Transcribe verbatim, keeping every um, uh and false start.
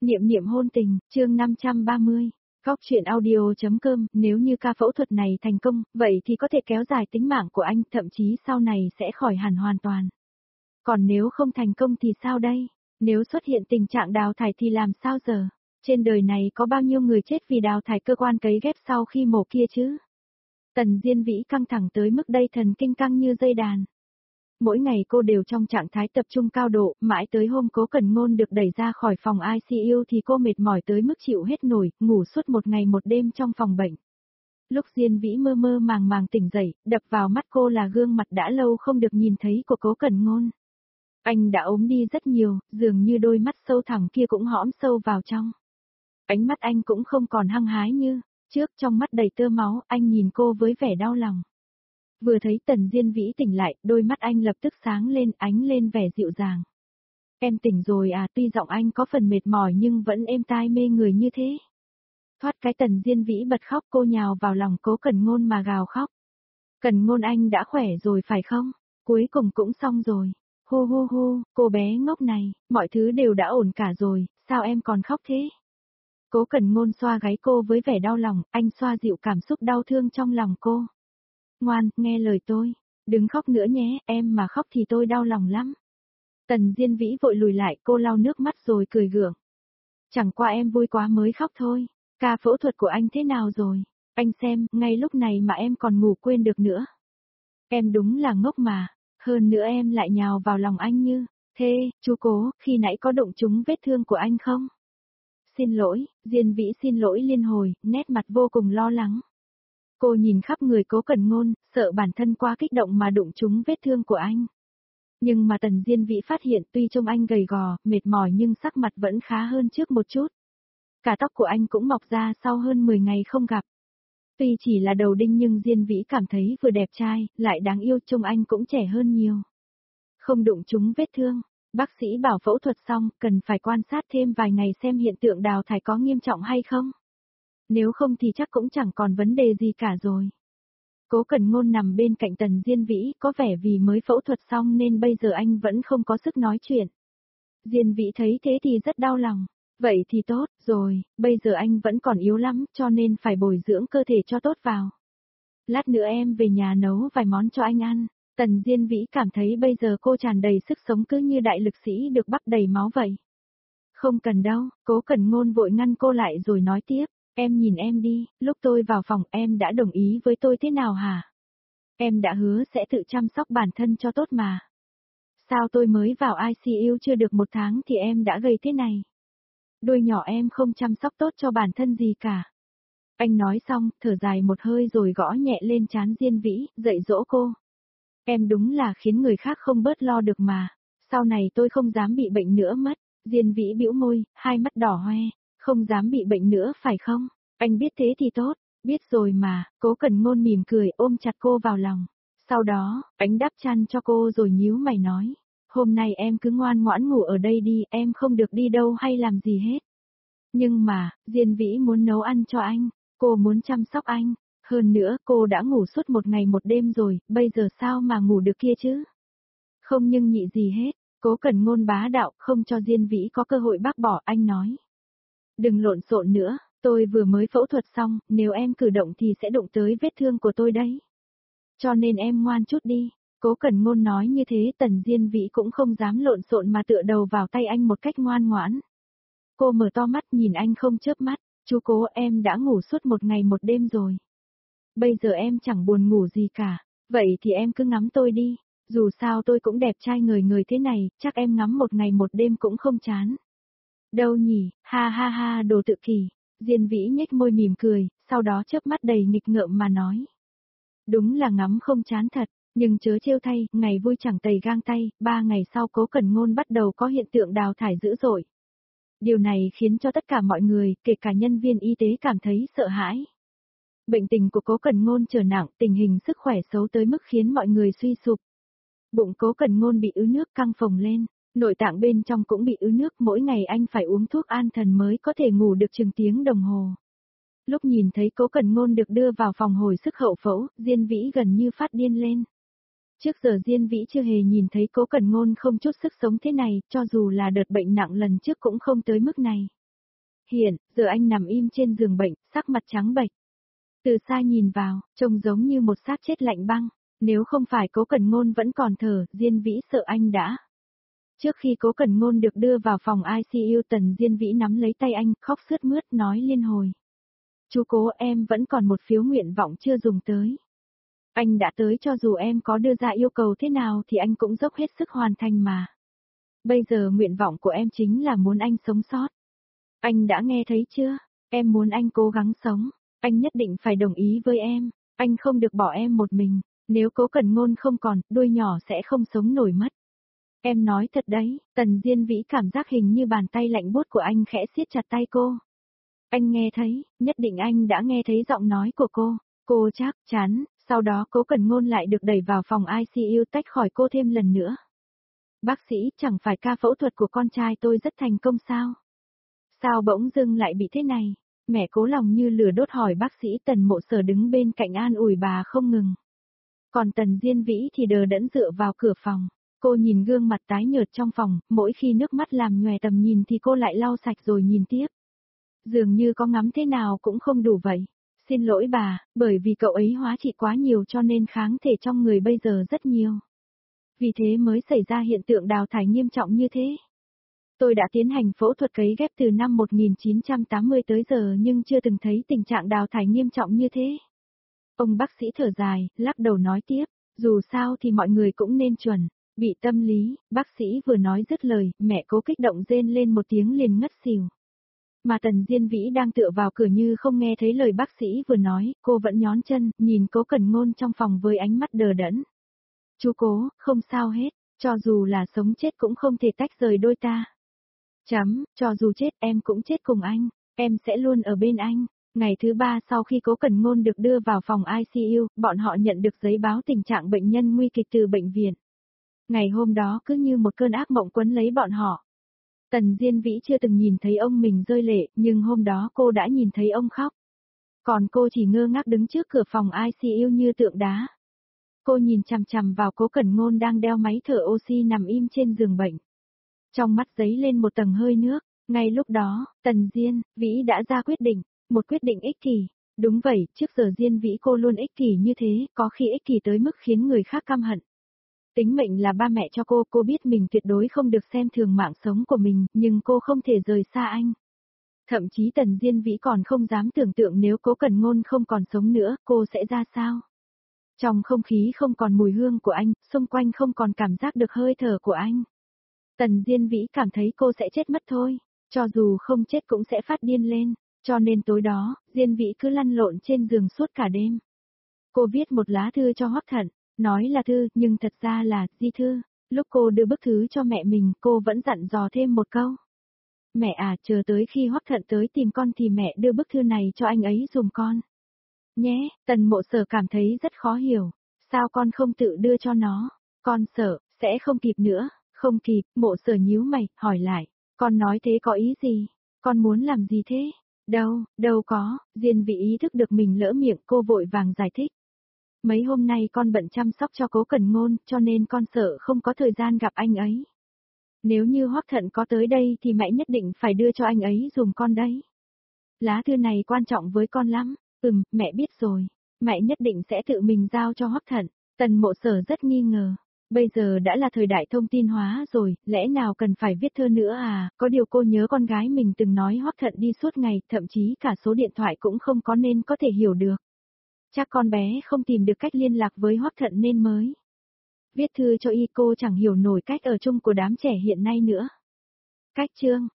Niệm niệm hôn tình, chương năm trăm ba mươi. Góc truyện audio.com, nếu như ca phẫu thuật này thành công, vậy thì có thể kéo dài tính mạng của anh, thậm chí sau này sẽ khỏi hẳn hoàn toàn. Còn nếu không thành công thì sao đây? Nếu xuất hiện tình trạng đào thải thì làm sao giờ? Trên đời này có bao nhiêu người chết vì đào thải cơ quan cấy ghép sau khi mổ kia chứ? Tần Diên Vĩ căng thẳng tới mức đây thần kinh căng như dây đàn. Mỗi ngày cô đều trong trạng thái tập trung cao độ, mãi tới hôm Cố Cẩn Ngôn được đẩy ra khỏi phòng i xê u thì cô mệt mỏi tới mức chịu hết nổi, ngủ suốt một ngày một đêm trong phòng bệnh. Lúc Diên Vĩ mơ mơ màng màng tỉnh dậy, đập vào mắt cô là gương mặt đã lâu không được nhìn thấy của Cố Cẩn Ngôn. Anh đã ốm đi rất nhiều, dường như đôi mắt sâu thẳm kia cũng hõm sâu vào trong. Ánh mắt anh cũng không còn hăng hái như trước, trong mắt đầy tơ máu, anh nhìn cô với vẻ đau lòng. Vừa thấy Tần Diên Vĩ tỉnh lại, đôi mắt anh lập tức sáng lên, ánh lên vẻ dịu dàng. Em tỉnh rồi à, tuy giọng anh có phần mệt mỏi nhưng vẫn êm tai mê người như thế. Thoát cái Tần Diên Vĩ bật khóc, cô nhào vào lòng Cố Cẩn Ngôn mà gào khóc. Cẩn Ngôn anh đã khỏe rồi phải không? Cuối cùng cũng xong rồi. Hu hu hu, cô bé ngốc này, mọi thứ đều đã ổn cả rồi, sao em còn khóc thế? Cố Cẩn Ngôn xoa gáy cô với vẻ đau lòng, anh xoa dịu cảm xúc đau thương trong lòng cô. Ngoan, nghe lời tôi, đừng khóc nữa nhé, em mà khóc thì tôi đau lòng lắm. Tần Diên Vĩ vội lùi lại, cô lau nước mắt rồi cười gượng. Chẳng qua em vui quá mới khóc thôi, ca phẫu thuật của anh thế nào rồi? Anh xem, ngay lúc này mà em còn ngủ quên được nữa. Em đúng là ngốc mà, hơn nữa em lại nhào vào lòng anh như, thế, chú Cố, khi nãy có đụng trúng vết thương của anh không? Xin lỗi, Diên Vĩ xin lỗi liên hồi, nét mặt vô cùng lo lắng. Cô nhìn khắp người Cố Cẩn Ngôn, sợ bản thân quá kích động mà đụng trúng vết thương của anh. Nhưng mà Tần Diên Vĩ phát hiện tuy trông anh gầy gò, mệt mỏi nhưng sắc mặt vẫn khá hơn trước một chút. Cả tóc của anh cũng mọc ra sau hơn mười ngày không gặp. Tuy chỉ là đầu đinh nhưng Diên Vĩ cảm thấy vừa đẹp trai, lại đáng yêu, trông anh cũng trẻ hơn nhiều. Không đụng trúng vết thương, bác sĩ bảo phẫu thuật xong, cần phải quan sát thêm vài ngày xem hiện tượng đào thải có nghiêm trọng hay không. Nếu không thì chắc cũng chẳng còn vấn đề gì cả rồi. Cố Cẩn Ngôn nằm bên cạnh Tần Diên Vĩ, có vẻ vì mới phẫu thuật xong nên bây giờ anh vẫn không có sức nói chuyện. Diên Vĩ thấy thế thì rất đau lòng. Vậy thì tốt rồi, bây giờ anh vẫn còn yếu lắm cho nên phải bồi dưỡng cơ thể cho tốt vào. Lát nữa em về nhà nấu vài món cho anh ăn. Tần Diên Vĩ cảm thấy bây giờ cô tràn đầy sức sống cứ như đại lực sĩ được bắt đầy máu vậy. Không cần đâu, Cố Cẩn Ngôn vội ngăn cô lại rồi nói tiếp. Em nhìn em đi, lúc tôi vào phòng em đã đồng ý với tôi thế nào hả? Em đã hứa sẽ tự chăm sóc bản thân cho tốt mà. Sao tôi mới vào i xê u chưa được một tháng thì em đã gầy thế này? Đôi nhỏ em không chăm sóc tốt cho bản thân gì cả. Anh nói xong, thở dài một hơi rồi gõ nhẹ lên trán Diên Vĩ, dạy dỗ cô. Em đúng là khiến người khác không bớt lo được mà. Sau này tôi không dám bị bệnh nữa mất. Diên Vĩ bĩu môi, hai mắt đỏ hoe. Không dám bị bệnh nữa phải không? Anh biết thế thì tốt, biết rồi mà. Cố Cẩn Ngôn mỉm cười ôm chặt cô vào lòng. Sau đó, anh đắp chăn cho cô rồi nhíu mày nói. Hôm nay em cứ ngoan ngoãn ngủ ở đây đi, em không được đi đâu hay làm gì hết. Nhưng mà, Diên Vĩ muốn nấu ăn cho anh, cô muốn chăm sóc anh. Hơn nữa, cô đã ngủ suốt một ngày một đêm rồi, bây giờ sao mà ngủ được kia chứ? Không nhưng nhị gì hết, Cố Cẩn Ngôn bá đạo, không cho Diên Vĩ có cơ hội bác bỏ, anh nói. Đừng lộn xộn nữa, tôi vừa mới phẫu thuật xong, nếu em cử động thì sẽ đụng tới vết thương của tôi đấy. Cho nên em ngoan chút đi. Cố Cẩn Ngôn nói như thế Tần Diên Vĩ cũng không dám lộn xộn mà tựa đầu vào tay anh một cách ngoan ngoãn. Cô mở to mắt nhìn anh không chớp mắt, chú Cố em đã ngủ suốt một ngày một đêm rồi. Bây giờ em chẳng buồn ngủ gì cả, vậy thì em cứ ngắm tôi đi, dù sao tôi cũng đẹp trai người người thế này, chắc em ngắm một ngày một đêm cũng không chán. Đâu nhỉ, ha ha ha đồ tự kỷ, Diên Vĩ nhếch môi mỉm cười, sau đó chớp mắt đầy nghịch ngợm mà nói. Đúng là ngắm không chán thật, nhưng chớ trêu thay, ngày vui chẳng tày gang tay, ba ngày sau Cố Cẩn Ngôn bắt đầu có hiện tượng đào thải dữ dội. Điều này khiến cho tất cả mọi người, kể cả nhân viên y tế cảm thấy sợ hãi. Bệnh tình của Cố Cẩn Ngôn trở nặng, tình hình sức khỏe xấu tới mức khiến mọi người suy sụp. Bụng Cố Cẩn Ngôn bị ứ nước căng phồng lên, nội tạng bên trong cũng bị ứ nước, mỗi ngày anh phải uống thuốc an thần mới có thể ngủ được chừng tiếng đồng hồ. Lúc nhìn thấy Cố Cẩn Ngôn được đưa vào phòng hồi sức hậu phẫu, Diên Vĩ gần như phát điên lên. Trước giờ Diên Vĩ chưa hề nhìn thấy Cố Cẩn Ngôn không chút sức sống thế này, cho dù là đợt bệnh nặng lần trước cũng không tới mức này. Hiện, giờ anh nằm im trên giường bệnh, sắc mặt trắng bệch. Từ xa nhìn vào, trông giống như một xác chết lạnh băng. Nếu không phải Cố Cẩn Ngôn vẫn còn thở, Diên Vĩ sợ anh đã. Trước khi Cố Cẩn Ngôn được đưa vào phòng i xê u, Tần Diên Vĩ nắm lấy tay anh, khóc sướt mướt nói liên hồi. Chú Cố, em vẫn còn một phiếu nguyện vọng chưa dùng tới. Anh đã tới, cho dù em có đưa ra yêu cầu thế nào thì anh cũng dốc hết sức hoàn thành mà. Bây giờ nguyện vọng của em chính là muốn anh sống sót. Anh đã nghe thấy chưa? Em muốn anh cố gắng sống. Anh nhất định phải đồng ý với em. Anh không được bỏ em một mình. Nếu Cố Cẩn Ngôn không còn, đôi nhỏ sẽ không sống nổi mất. Em nói thật đấy. Tần Diên Vĩ cảm giác hình như bàn tay lạnh buốt của anh khẽ siết chặt tay cô. Anh nghe thấy, nhất định anh đã nghe thấy giọng nói của cô. Cô chắc chắn. Sau đó Cố Cẩn Ngôn lại được đẩy vào phòng i xê u tách khỏi cô thêm lần nữa. Bác sĩ, chẳng phải ca phẫu thuật của con trai tôi rất thành công sao? Sao bỗng dưng lại bị thế này? Mẹ Cố lòng như lửa đốt hỏi bác sĩ. Tần Mộ Sở đứng bên cạnh an ủi bà không ngừng. Còn Tần Diên Vĩ thì đờ đẫn dựa vào cửa phòng. Cô nhìn gương mặt tái nhợt trong phòng, mỗi khi nước mắt làm nhòe tầm nhìn thì cô lại lau sạch rồi nhìn tiếp. Dường như có ngắm thế nào cũng không đủ vậy. Xin lỗi bà, bởi vì cậu ấy hóa trị quá nhiều cho nên kháng thể trong người bây giờ rất nhiều. Vì thế mới xảy ra hiện tượng đào thải nghiêm trọng như thế. Tôi đã tiến hành phẫu thuật cấy ghép từ năm một nghìn chín trăm tám mươi tới giờ nhưng chưa từng thấy tình trạng đào thải nghiêm trọng như thế. Ông bác sĩ thở dài, lắc đầu nói tiếp, dù sao thì mọi người cũng nên chuẩn, bị tâm lý. Bác sĩ vừa nói dứt lời, mẹ Cố kích động rên lên một tiếng liền ngất xỉu. Mà Tần Diên Vĩ đang tựa vào cửa như không nghe thấy lời bác sĩ vừa nói, cô vẫn nhón chân, nhìn Cố Cẩn Ngôn trong phòng với ánh mắt đờ đẫn. Chú Cố, không sao hết, cho dù là sống chết cũng không thể tách rời đôi ta. Chấm, cho dù chết em cũng chết cùng anh, em sẽ luôn ở bên anh. Ngày thứ ba sau khi Cố Cẩn Ngôn được đưa vào phòng i xê u, bọn họ nhận được giấy báo tình trạng bệnh nhân nguy kịch từ bệnh viện. Ngày hôm đó cứ như một cơn ác mộng quấn lấy bọn họ. Tần Diên Vĩ chưa từng nhìn thấy ông mình rơi lệ, nhưng hôm đó cô đã nhìn thấy ông khóc. Còn cô chỉ ngơ ngác đứng trước cửa phòng i xê u như tượng đá. Cô nhìn chằm chằm vào Cố Cẩn Ngôn đang đeo máy thở oxy nằm im trên giường bệnh. Trong mắt dấy lên một tầng hơi nước, ngay lúc đó, Tần Diên Vĩ đã ra quyết định, một quyết định ích kỷ. Đúng vậy, trước giờ Diên Vĩ cô luôn ích kỷ như thế, có khi ích kỷ tới mức khiến người khác căm hận. Tính mệnh là ba mẹ cho cô, cô biết mình tuyệt đối không được xem thường mạng sống của mình, nhưng cô không thể rời xa anh. Thậm chí Tần Diên Vĩ còn không dám tưởng tượng nếu Cố Cẩn Ngôn không còn sống nữa, cô sẽ ra sao. Trong không khí không còn mùi hương của anh, xung quanh không còn cảm giác được hơi thở của anh. Tần Diên Vĩ cảm thấy cô sẽ chết mất thôi, cho dù không chết cũng sẽ phát điên lên, cho nên tối đó, Diên Vĩ cứ lăn lộn trên giường suốt cả đêm. Cô viết một lá thư cho Hoắc Thận, nói là thư, nhưng thật ra là di thư. Lúc cô đưa bức thư cho mẹ mình, cô vẫn dặn dò thêm một câu. Mẹ à, chờ tới khi Hoắc Thận tới tìm con thì mẹ đưa bức thư này cho anh ấy dùm con. Nhé, Tần Mộ Sở cảm thấy rất khó hiểu, sao con không tự đưa cho nó, con sợ, sẽ không kịp nữa. Không kịp, Mộ Sở nhíu mày, hỏi lại, con nói thế có ý gì, con muốn làm gì thế? Đâu, đâu có, Diên Vĩ ý thức được mình lỡ miệng, cô vội vàng giải thích. Mấy hôm nay con bận chăm sóc cho Cố Cẩn Ngôn, cho nên con sợ không có thời gian gặp anh ấy. Nếu như Hoắc Thận có tới đây thì mẹ nhất định phải đưa cho anh ấy dùm con đấy. Lá thư này quan trọng với con lắm, ừm, mẹ biết rồi, mẹ nhất định sẽ tự mình giao cho Hoắc Thận. Tần Mộ Sở rất nghi ngờ. Bây giờ đã là thời đại thông tin hóa rồi, lẽ nào cần phải viết thơ nữa à, có điều cô nhớ con gái mình từng nói Hoắc Thận đi suốt ngày, thậm chí cả số điện thoại cũng không có nên có thể hiểu được. Chắc con bé không tìm được cách liên lạc với Hoắc Thận nên mới viết thư cho y, cô chẳng hiểu nổi cách ở chung của đám trẻ hiện nay nữa. Cách chương